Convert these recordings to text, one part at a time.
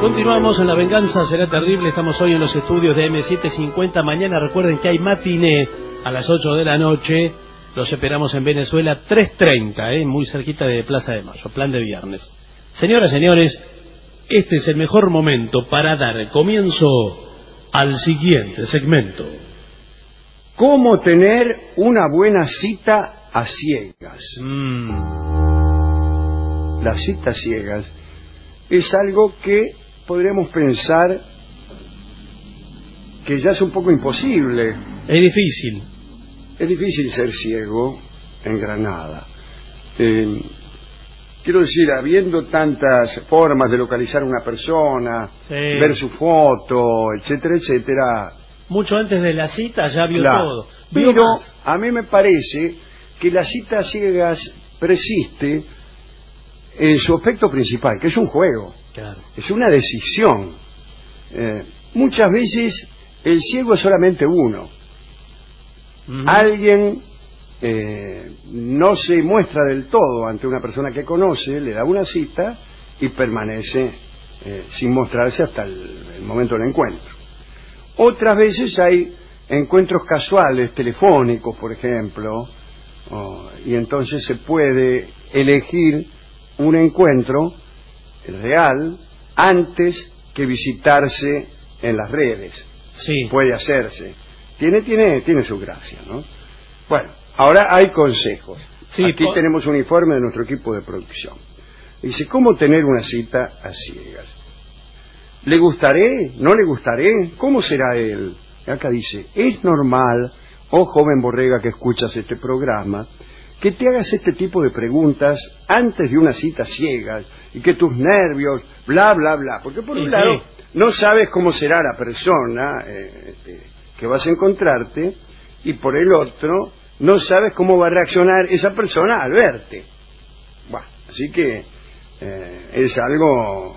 Continuamos en La Venganza Será Terrible. Estamos hoy en los estudios de M750. Mañana recuerden que hay matiné a las 8 de la noche. Los esperamos en Venezuela 3:30, muy cerquita de Plaza de Mayo, plan de viernes. Señoras, señores, este es el mejor momento para dar comienzo al siguiente segmento. ¿Cómo tener una buena cita a ciegas? Las citas ciegas es algo que podríamos pensar que ya es un poco imposible. Es difícil. Es difícil ser ciego en Granada. Quiero decir, habiendo tantas formas de localizar a una persona, sí, ver su foto, etcétera, etcétera. Mucho antes de la cita ya vio todo. Pero a mí me parece que la cita a ciegas persiste en su aspecto principal, que es un juego. Claro. Es una decisión. Muchas veces el ciego es solamente uno. Alguien no se muestra del todo ante una persona que conoce, le da una cita y permanece sin mostrarse hasta el momento del encuentro. Otras veces hay encuentros casuales, telefónicos, por ejemplo, y entonces se puede elegir un encuentro real antes que visitarse en las redes. Sí. Puede hacerse. Tiene su gracia, ¿no? Bueno, ahora hay consejos. Sí, aquí tenemos un informe de nuestro equipo de producción. Dice, ¿cómo tener una cita a ciegas? ¿Le gustaré? ¿No le gustaré? ¿Cómo será él? Acá dice, es normal, oh joven borrega que escuchas este programa, que te hagas este tipo de preguntas antes de una cita ciegas y que tus nervios, bla, bla, bla. Porque por un lado, no sabes cómo será la persona que vas a encontrarte, y por el otro, no sabes cómo va a reaccionar esa persona al verte. Bueno, así que es algo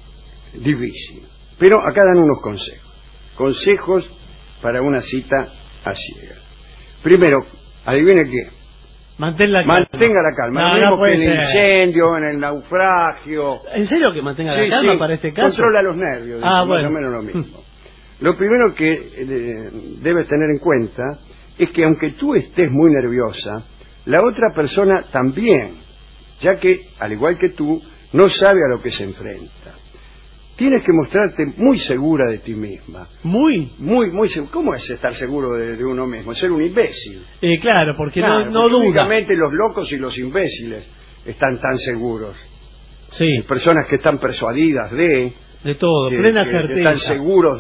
difícil. Pero acá dan unos consejos. Consejos para una cita a ciegas. Primero, adivine qué. Mantenga la calma. Lo mismo que en el incendio, en el naufragio. ¿En serio que mantenga la calma para este caso? Controla los nervios. Bueno. Más o menos lo mismo. Lo primero que debes tener en cuenta es que aunque tú estés muy nerviosa, la otra persona también, ya que, al igual que tú, no sabe a lo que se enfrenta. Tienes que mostrarte muy segura de ti misma. Muy segura. ¿Cómo es estar seguro de uno mismo? Es ser un imbécil. Claro, porque no duda. Únicamente los locos y los imbéciles están tan seguros. Sí. Hay personas que están persuadidas de todo, plena certeza. Que están seguros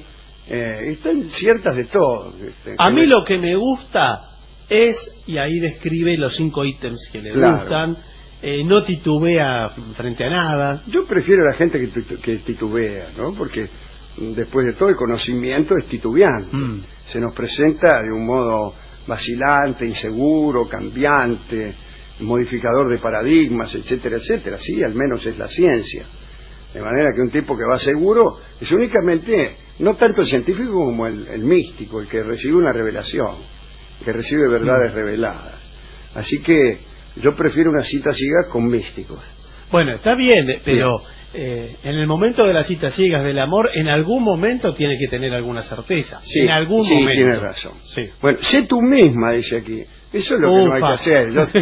están ciertas de todo. A mí lo que me gusta es, y ahí describe los 5 ítems que le gustan. No titubea frente a nada. Yo prefiero a la gente que titubea, ¿no? Porque después de todo el conocimiento es titubeante. Se nos presenta de un modo vacilante, inseguro, cambiante, modificador de paradigmas, etcétera, etcétera. Sí, al menos es la ciencia. De manera que un tipo que va seguro es únicamente, no tanto el científico como el místico, el que recibe una revelación, que recibe verdades reveladas. Así que yo prefiero una cita ciega con místicos. Bueno, está bien, pero en el momento de las citas ciegas del amor, en algún momento tiene que tener alguna certeza. Sí, en algún momento. Sí, tienes razón. Sí. Bueno, sé tú misma, dice aquí. Eso es lo que no hay que hacer. Yo,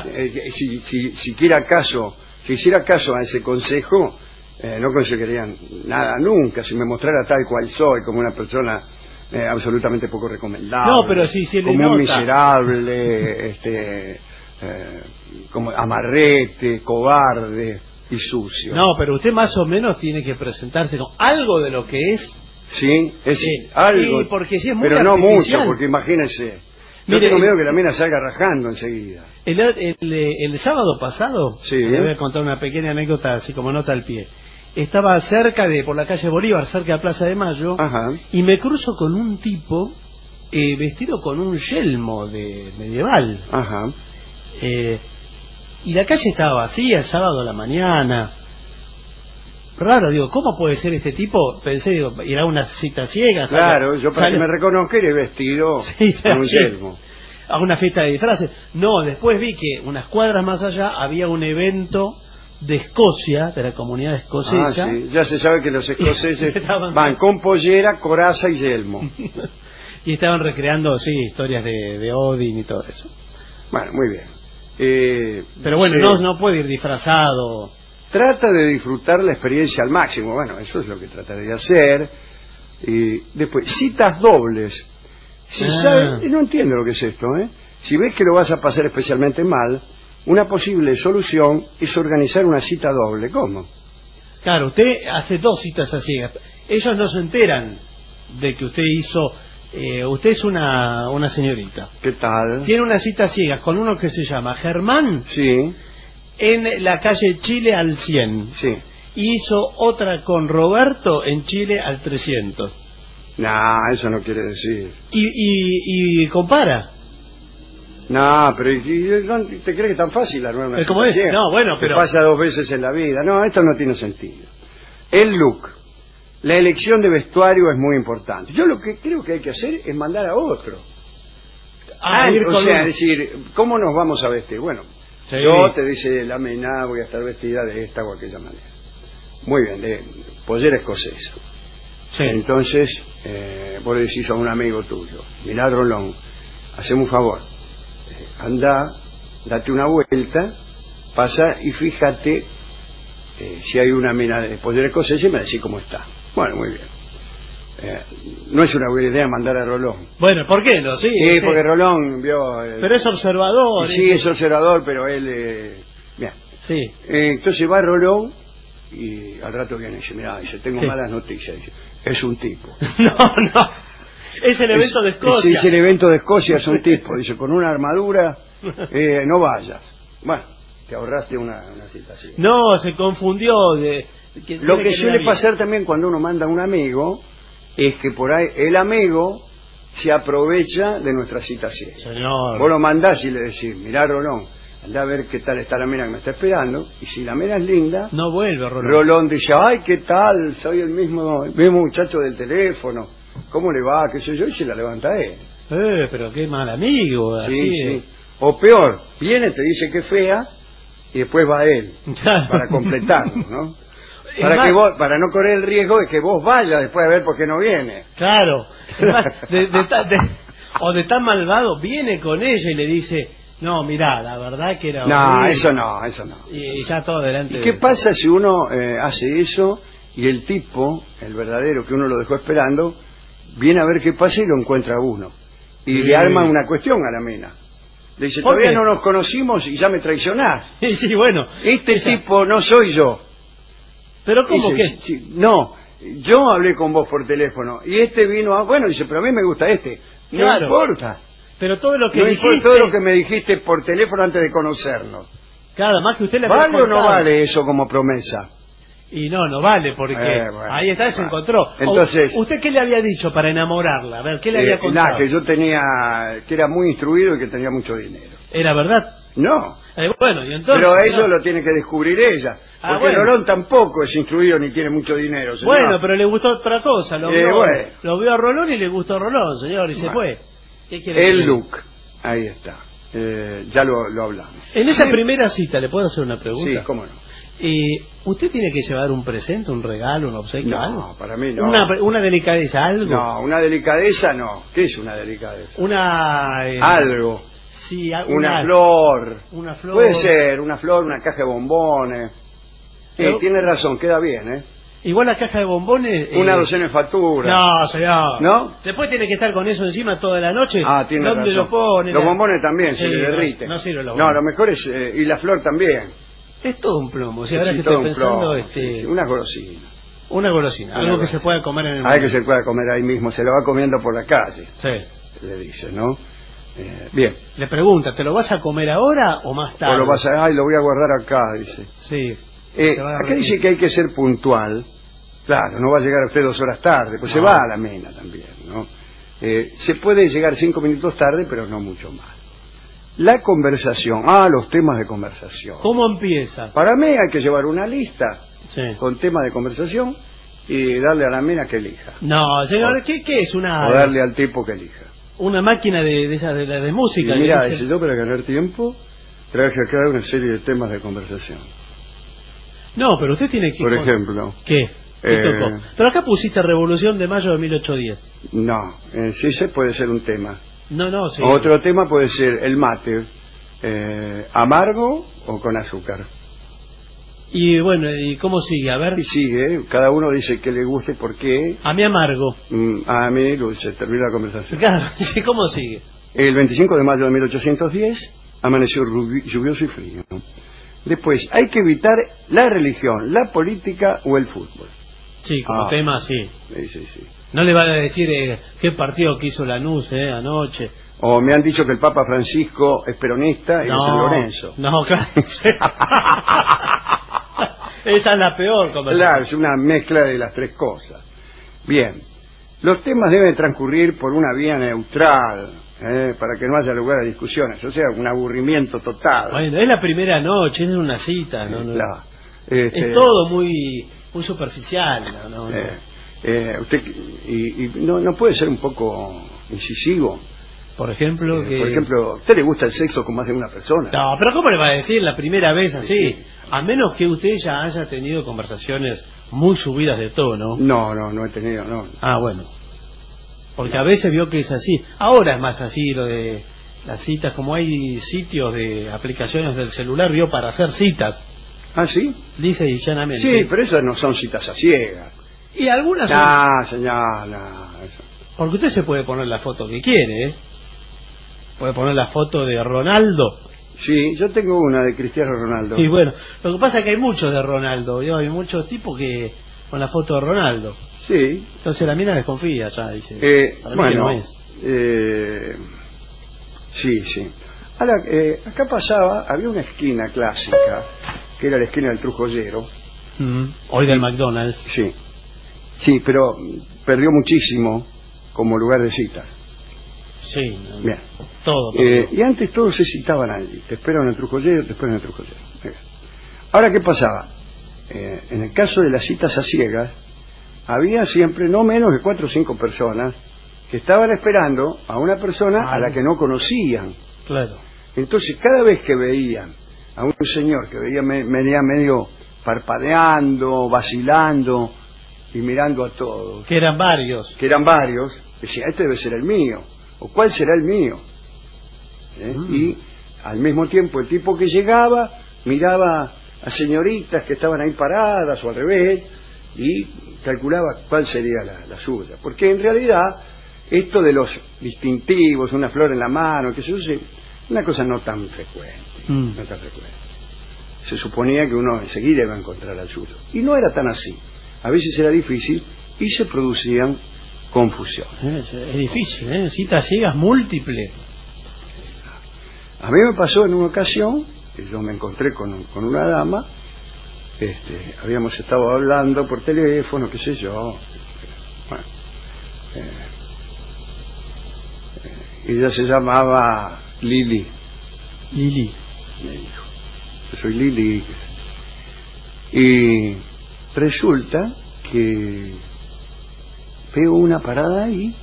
si hiciera caso a ese consejo, no conseguirían nada nunca. Si me mostrara tal cual soy, como una persona absolutamente poco recomendable. No, pero si se le como nota. Un miserable, como amarrete, cobarde y sucio. No, pero usted más o menos tiene que presentarse con algo de lo que es. Sí, algo. Sí, porque si es muy pero no artificial. mucho, porque imagínese. Yo tengo miedo que la mina salga rajando enseguida. El sábado pasado, le voy a contar una pequeña anécdota, así como nota al pie. Estaba por la calle Bolívar, cerca de Plaza de Mayo, y me cruzo con un tipo vestido con un yelmo medieval. Y la calle estaba vacía, sábado a la mañana. Raro, digo, ¿cómo puede ser este tipo? Pensé, irá a una cita ciega. Claro, yo para que me reconozca iré vestido con un yelmo. A una fiesta de disfraces. No, después vi que unas cuadras más allá había un evento de Escocia, de la comunidad escocesa. Sí. Ya se sabe que los escoceses van con pollera, coraza y yelmo. Y estaban recreando, sí, historias de Odin y todo eso. Bueno, muy bien. Pero bueno, no puede ir disfrazado. Trata de disfrutar la experiencia al máximo. Bueno, eso es lo que trataré de hacer. Y después, citas dobles. Si sabe, no entiendo lo que es esto, ¿eh? Si ves que lo vas a pasar especialmente mal, una posible solución es organizar una cita doble. ¿Cómo? Claro, usted hace 2 citas a ciegas. Ellos no se enteran de que usted hizo... usted es una señorita. ¿Qué tal? Tiene una cita a ciegas con uno que se llama Germán. Sí. En la calle Chile al 100. Sí. Y hizo otra con Roberto en Chile al 300. No, eso no quiere decir. Y compara. No, pero ¿te crees que es tan fácil armar una cita es? ciega? No, bueno, pero... Que pasa 2 veces en la vida. No, esto no tiene sentido. El look. La elección de vestuario es muy importante. Yo lo que creo que hay que hacer es mandar a otro. Es decir, ¿cómo nos vamos a vestir? Bueno, sí. Yo te dice la mena, voy a estar vestida de esta o aquella manera. Muy bien, de pollera escocesa. Sí. Entonces, vos le decís a un amigo tuyo, mirá, Rolón, haceme un favor, anda, date una vuelta, pasa y fíjate si hay una mina de pollera escocesa y me decís cómo está. Bueno, muy bien. No es una buena idea mandar a Rolón. Bueno, ¿por qué no? Sí, porque Rolón vio... pero es observador. Sí, es observador, pero él... bien. Sí. Entonces va Rolón y al rato viene y dice, mirá, dice, tengo malas noticias. Dice, es un tipo. No. Es el evento de Escocia. Es el evento de Escocia, es un tipo. Dice, con una armadura, no vayas. Bueno, te ahorraste una cita así. No, se confundió de... Lo que suele pasar también cuando uno manda a un amigo es que por ahí el amigo se aprovecha de nuestra cita ciega. Señor. Vos lo mandás y le decís, mirá, Rolón, andá a ver qué tal está la mina que me está esperando, y si la mina es linda, no vuelve Rolón. Rolón dice, ay, qué tal, soy el mismo muchacho del teléfono, ¿cómo le va? Qué sé yo, y se la levanta él. Pero qué mal amigo. Sí. O peor, viene, te dice que es fea, y después va él, para completarlo, ¿no? Para no correr el riesgo de que vos vayas después a ver por qué no viene. Claro. O de tan malvado, viene con ella y le dice, no, mirá, la verdad que era... No, eso no. Y ya todo delante. ¿Y qué pasa si uno hace eso y el tipo, el verdadero que uno lo dejó esperando, viene a ver qué pasa y lo encuentra uno? Y le arma una cuestión a la mina. Le dice, todavía no nos conocimos y ya me traicionás. Sí, bueno. Este tipo no soy yo. ¿Pero cómo que? No, yo hablé con vos por teléfono y este vino a... Bueno, dice, pero a mí me gusta este. No importa. Pero todo lo que no dijiste... importa todo lo que me dijiste por teléfono antes de conocernos. Cada más que usted le ¿Vale o no vale eso como promesa? Y no vale, porque ahí está, se encontró. Entonces, ¿Usted qué le había dicho para enamorarla? A ver, ¿qué le había contado? Nada, que yo que era muy instruido y que tenía mucho dinero. ¿Era verdad? No. Bueno, y entonces... Pero eso lo tiene que descubrir ella. Porque Rolón tampoco es instruido ni tiene mucho dinero, señor. Bueno, pero le gustó otra cosa. Lo vio a Rolón y le gustó a Rolón, señor, y se fue. ¿Qué quiere decir? El look, ahí está. Ya lo hablamos. En esa primera cita, ¿le puedo hacer una pregunta? Sí, cómo no. ¿Usted tiene que llevar un presente, un regalo, un obsequio, algo? No, para mí no. ¿Una delicadeza, algo? No, una delicadeza no. ¿Qué es una delicadeza? Algo. Sí, una flor. Una flor. Puede ser, una flor, una caja de bombones. Tiene razón, queda bien, Igual la caja de bombones... Una docena de facturas. No, señor. ¿No? Después tiene que estar con eso encima toda la noche. Tiene ¿Dónde razón. lo pone? Los bombones también se le derriten. No sirve los bombones. No, lo mejor es... y la flor también. Es todo un plomo. Si ahora que estoy pensando... Una golosina. Una golosina. Algo que se pueda comer en el momento. Que se pueda comer ahí mismo. Se lo va comiendo por la calle. Sí. Le dice, ¿no? Bien. Le pregunta, ¿te lo vas a comer ahora o más tarde? O lo vas a... lo voy a guardar acá, dice. Sí. Acá dice que hay que ser puntual. Claro, no va a llegar usted 2 horas tarde, pues se va a la mena también, ¿no? Se puede llegar 5 minutos tarde, pero no mucho más. La conversación, los temas de conversación. ¿Cómo empieza? Para mí hay que llevar una lista con temas de conversación y darle a la mena que elija. No, señor, ¿qué es una...? O darle al tipo que elija. Una máquina de música. Y mira, dice yo para ganar tiempo, traje acá una serie de temas de conversación. No, pero usted tiene que... Por ejemplo. ¿Qué? ¿Qué tocó? Pero acá pusiste Revolución de Mayo de 1810. No, sí se puede ser un tema. No, sí. Otro tema puede ser el mate, amargo o con azúcar. Y bueno, ¿y cómo sigue? A ver. Y sigue, cada uno dice que le guste, por qué. A mí amargo. A mí dulce, termina la conversación. Claro, ¿cómo sigue? El 25 de mayo de 1810 amaneció lluvioso y frío. Después, hay que evitar la religión, la política o el fútbol. Sí, como tema, sí. Sí. No le van a decir qué partido que hizo Lanús anoche. O me han dicho que el Papa Francisco es peronista y es San Lorenzo. No, claro. Esa es la peor conversación. Claro, es una mezcla de las tres cosas. Bien, los temas deben transcurrir por una vía neutral, para que no haya lugar a discusiones, o sea, un aburrimiento total. Bueno, es la primera noche, es una cita, ¿no? Claro. Es todo muy superficial, ¿no? Usted no puede ser un poco incisivo. Por ejemplo, ¿a usted le gusta el sexo con más de una persona? No, pero ¿cómo le va a decir la primera vez así? Sí. A menos que usted ya haya tenido conversaciones muy subidas de tono. No he tenido, no. Ah, bueno. Porque a veces vio que es así. Ahora es más así lo de las citas, como hay sitios de aplicaciones del celular, vio, para hacer citas. ¿Ah, sí? Dice y llanamente. Sí, pero esas no son citas a ciegas. Y algunas señala. Porque usted se puede poner la foto que quiere, Puede poner la foto de Ronaldo. Sí, yo tengo una de Cristiano Ronaldo. Y bueno, lo que pasa es que hay muchos de Ronaldo, hay muchos tipos que con la foto de Ronaldo. Sí. Entonces la mina desconfía, ya dice. Bueno, no es. Sí. Ahora, acá había una esquina clásica, que era la esquina del Trujollero. Hoy del McDonald's. Sí, pero perdió muchísimo como lugar de cita. Sí, bien. Todo. Y antes todos se citaban allí. Te espero en el Trujollero, Bien. Ahora, ¿qué pasaba? En el caso de las citas a ciegas, había siempre no menos de 4 o 5 personas que estaban esperando a una persona a la que no conocían. Claro. Entonces, cada vez que veían a un señor que venía medio parpadeando, vacilando y mirando a todos, que eran varios, decía, este debe ser el mío, o cuál será el mío. Y al mismo tiempo el tipo que llegaba miraba a señoritas que estaban ahí paradas o al revés y calculaba cuál sería la suya, porque en realidad esto de los distintivos, una flor en la mano, que se use, una cosa no tan frecuente. Se suponía que uno enseguida iba a encontrar al suyo, y no era tan así. A veces era difícil y se producían confusiones. Es difícil, citas ciegas múltiples. A mí me pasó en una ocasión que yo me encontré con una dama. Habíamos estado hablando por teléfono, qué sé yo. Bueno, ella se llamaba Lili. Lili. Me dijo, yo soy Lili. Y resulta que veo una parada ahí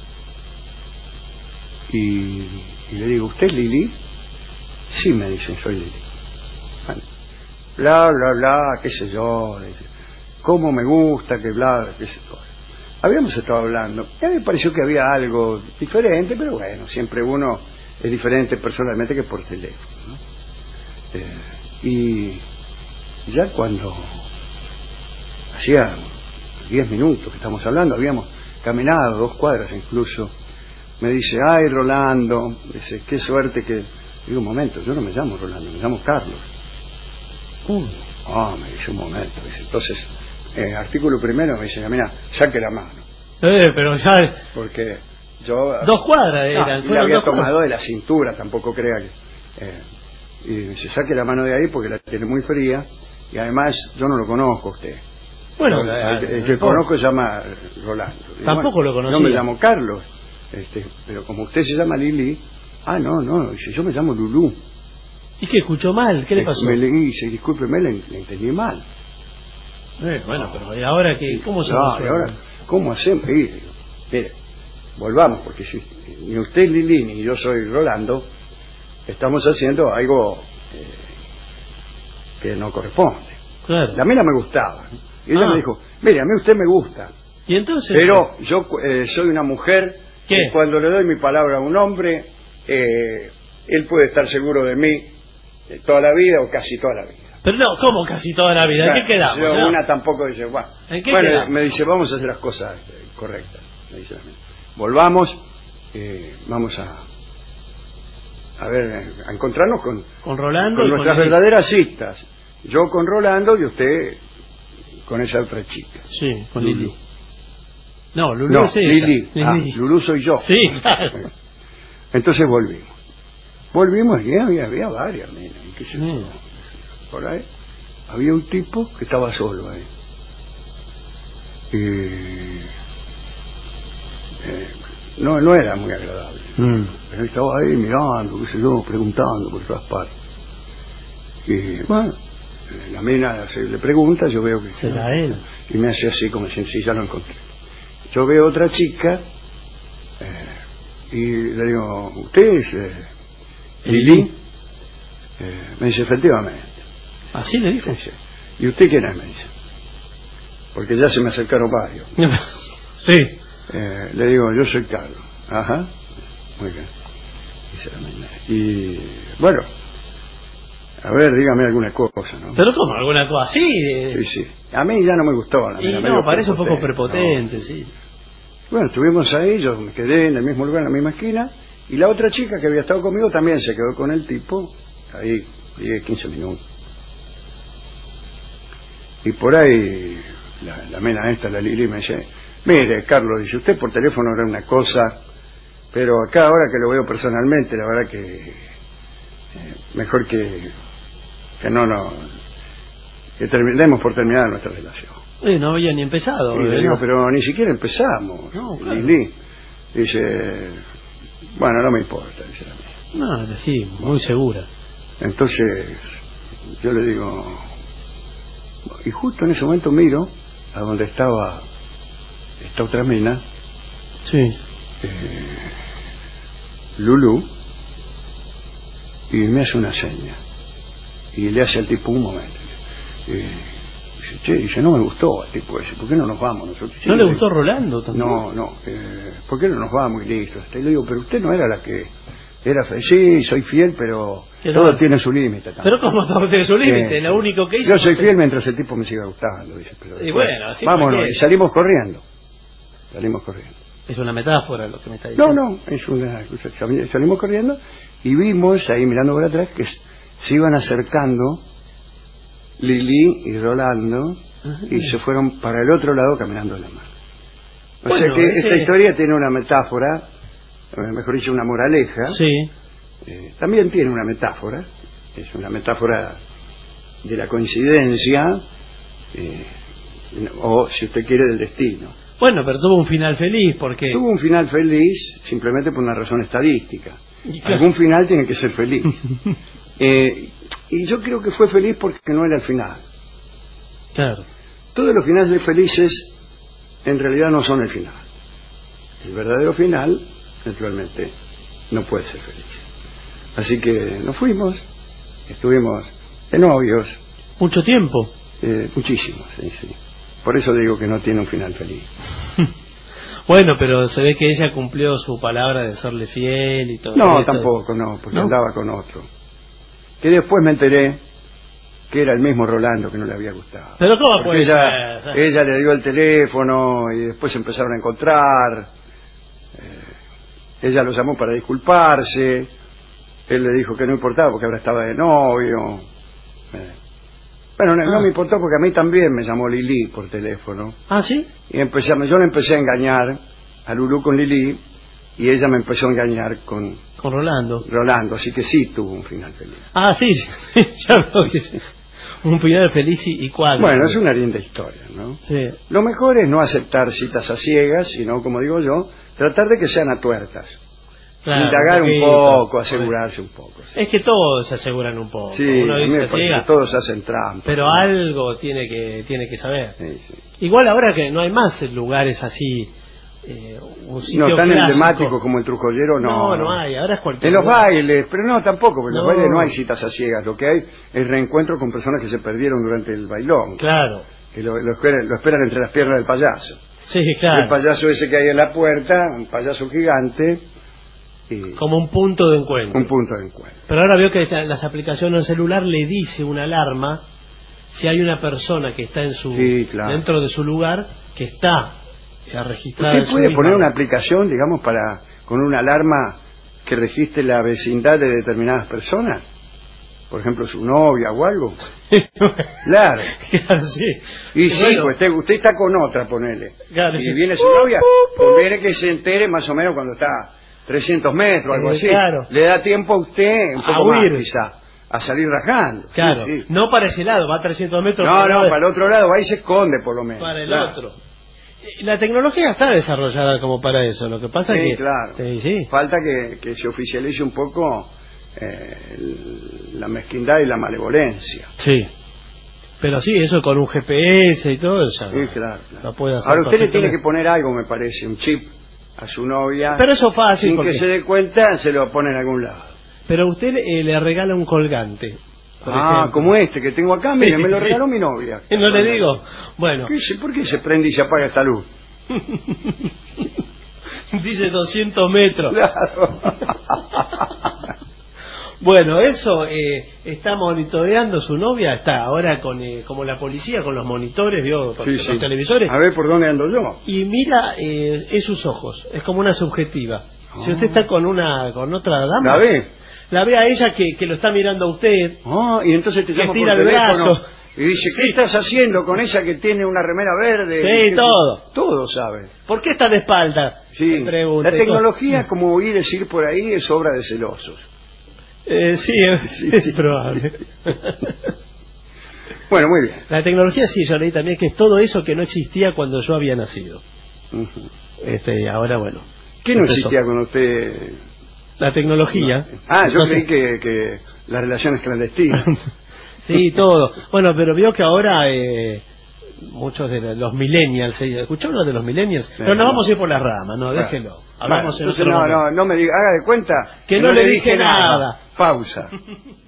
y le digo, ¿usted es Lili? Sí, me dicen, soy Lili. Bueno, bla, qué sé yo, cómo me gusta, que bla, qué sé yo. Habíamos estado hablando, y a mí me pareció que había algo diferente, pero bueno, siempre uno es diferente personalmente que por teléfono, ¿no? Y ya cuando hacía 10 minutos que estamos hablando, habíamos caminado 2 cuadras incluso, me dice, ay Rolando, dice, qué suerte que... Digo, un momento, yo no me llamo Rolando, me llamo Carlos. Me dice, un momento, dice, entonces, artículo primero me dice, mira, saque la mano. Pero ya... Porque yo... 2 cuadras eran. Y la había tomado de la cintura, tampoco crea que... y dice, saque la mano de ahí porque la tiene muy fría, y además yo no lo conozco a usted. Bueno, el que conozco se llama Rolando. Tampoco lo conocía. Yo me llamo Carlos, pero como usted se llama Lili, no, dice, yo me llamo Lulú. ¿Y qué escuchó mal? ¿Qué le pasó? Me le dice, discúlpeme, le entendí mal. Bueno, pero ¿y ahora qué? ¿Cómo se resuelve? Ahora, ¿cómo hacemos? Mire, volvamos, porque si ni usted es Lili ni yo soy Rolando, estamos haciendo algo que no corresponde. Claro. La mina me gustaba, ¿no? Y ella me dijo, mire, a mí usted me gusta. ¿Y entonces? Pero yo soy una mujer que cuando le doy mi palabra a un hombre, él puede estar seguro de mí toda la vida o casi toda la vida. Pero no, ¿cómo casi toda la vida? ¿En qué quedamos? Yo, una tampoco dice, bueno, me dice, vamos a hacer las cosas correctas. Me dice, volvamos, vamos a ver, a encontrarnos con Rolando con nuestras verdaderas citas. Yo con Rolando y usted con esa otra chica. Sí, con Lili. No, Lulú no, es ella. Lili. Lulú soy yo. Sí, claro. Entonces volvimos y había varias minas. ¿Qué sé yo? Por ahí había un tipo que estaba solo ahí. No era muy agradable. Pero él estaba ahí mirando, qué sé yo, preguntando por todas partes. Y bueno, la mina le pregunta, yo veo que será él. Y me hace así como si ya lo encontré. Yo veo otra chica y le digo, ¿usted es Lili? Me dice, efectivamente. ¿Así le dijo? Sí. ¿Y usted quién es? Me dice. Porque ya se me acercaron varios. Sí. Le digo, yo soy Carlos. Ajá. Muy bien. Dice la mina. Y bueno, a ver, dígame alguna cosa, ¿no? ¿Pero cómo? ¿Alguna cosa así? Sí. A mí ya no me gustó. Y no, parece un poco prepotente, sí. Bueno, estuvimos ahí, yo me quedé en el mismo lugar, en la misma esquina, y la otra chica que había estado conmigo también se quedó con el tipo, ahí 10, 15 minutos. Y por ahí, la mena esta, la Lili, me dice, mire, Carlos, dice, usted por teléfono era una cosa, pero acá ahora que lo veo personalmente, la verdad que mejor que terminemos por terminar nuestra relación. No había ni empezado. Y le digo, pero ni siquiera empezamos. No, claro. Lili dice, bueno, no me importa, dice la mía. No, sí, muy segura. Entonces yo le digo, y justo en ese momento miro a donde estaba esta otra mina, sí, Lulú, y me hace una seña y le hace al tipo un momento. Dice, che, dice, no me gustó al tipo ese, ¿por qué no nos vamos nosotros? ¿No le gustó Rolando tampoco? No, ¿por qué no nos vamos y listo? Y le digo, pero usted no era la que era fiel. Sí, soy fiel, pero todo tiene su límite también. ¿Pero cómo todo tiene su límite? Lo único que hizo... Yo soy fiel mientras el tipo me siga gustando, dice. Pero y bueno, así vámonos, y salimos corriendo. Es una metáfora lo que me está diciendo. No, es una... Salimos corriendo y vimos ahí mirando por atrás que se iban acercando Lili y Rolando y se fueron para el otro lado caminando de la mano. O sea que esta historia tiene una metáfora, mejor dicho, una moraleja. Sí. También tiene una metáfora, es una metáfora de la coincidencia, o si usted quiere del destino. Bueno, pero tuvo un final feliz, porque... Tuvo un final feliz simplemente por una razón estadística. Claro. Algún final tiene que ser feliz. Y yo creo que fue feliz porque no era el final. Claro. Todos los finales felices en realidad no son el final. El verdadero final, naturalmente, no puede ser feliz. Así que nos fuimos, estuvimos de novios. ¿Mucho tiempo? Muchísimo, sí. Por eso digo que no tiene un final feliz. Bueno, pero se ve que ella cumplió su palabra de serle fiel y todo. No, tampoco, porque andaba con otro. Que después me enteré que era el mismo Rolando que no le había gustado. ¿Pero cómo puede ser? Ella le dio el teléfono y después se empezaron a encontrar. Ella lo llamó para disculparse. Él le dijo que no importaba porque ahora estaba de novio. Bueno, no me importó porque a mí también me llamó Lili por teléfono. ¿Ah, sí? Y yo le empecé a engañar a Lulú con Lili y ella me empezó a engañar con Rolando. Así que sí tuvo un final feliz. Ah, sí, ya veo que sí. Un final feliz y cuál. Bueno, es una linda historia, ¿no? Sí. Lo mejor es no aceptar citas a ciegas, sino, como digo yo, tratar de que sean a tuertas. Claro, indagar un poco, asegurarse un poco. Sí. Es que todos se aseguran un poco. Sí, uno dice ciega, todos hacen trampa. Pero ¿no? Algo tiene que saber. Sí. Igual ahora que no hay más lugares así un sitio no tan clásico. emblemático como el Trujollero, no. No hay, ahora es cualquier En los lugar. bailes, pero no, tampoco, porque en los bailes no hay citas a ciegas, lo que hay es reencuentro con personas que se perdieron durante el bailón. Claro. Que lo esperan entre las piernas del payaso. Sí, claro. El payaso ese que hay en la puerta, un payaso gigante. Como un punto de encuentro. Un punto de encuentro. Pero ahora veo que las aplicaciones en celular le dice una alarma si hay una persona que está en su dentro de su lugar que está registrada. ¿Usted puede poner una aplicación, digamos, con una alarma que registre la vecindad de determinadas personas? Por ejemplo, su novia o algo. Claro. Claro, sí. Y sí, bueno, pues usted está con otra, ponele. Claro, y sí. viene su novia, conviene que se entere más o menos cuando está 300 metros, algo así. Claro. Le da tiempo a usted, un poco más quizá, a salir rajando. Claro. Sí, sí. No para ese lado, va a 300 metros. No, para el otro lado, ahí se esconde por lo menos. Para el otro. La tecnología está desarrollada como para eso. Lo que pasa es que... Claro. Sí. Falta que se oficialice un poco la mezquindad y la malevolencia. Sí. Pero sí, eso con un GPS y todo eso. Sí, claro. Lo puede hacer. Ahora usted le tiene que poner algo, me parece, un chip a su novia. Pero eso fácil. Sin que se dé cuenta, se lo pone en algún lado. Pero usted le regala un colgante. Ejemplo. Como este que tengo acá, mire, me lo regaló mi novia. No le digo. Bueno. ¿Por qué se prende y se apaga esta luz? Dice 200 metros. Claro. Bueno, eso está monitoreando su novia, está ahora con como la policía, con los monitores, ¿vio? Con los televisores. A ver por dónde ando yo. Y mira, es sus ojos, es como una subjetiva. Si usted está con otra dama, la ve a ella que lo está mirando a usted. Y entonces te llama tira por teléfono brazo. y dice, ¿qué estás haciendo con ella que tiene una remera verde? Sí, todo. Todo sabe. ¿Por qué está de espalda? Sí. La tecnología, como oí decir por ahí, es obra de celosos. Sí, es probable. Bueno, muy bien. La tecnología, sí, yo leí también que es todo eso que no existía cuando yo había nacido. Ahora, bueno. ¿Qué no existía cuando usted...? La tecnología. Yo creí que las relaciones clandestinas. Sí, todo. Bueno, pero vio que ahora muchos de los millennials, ¿escuchó uno de los millennials? Pero nos vamos a ir por las ramas, no, déjelo. Hablamos en otro momento. No me diga, haga de cuenta que no le dije nada. Pausa.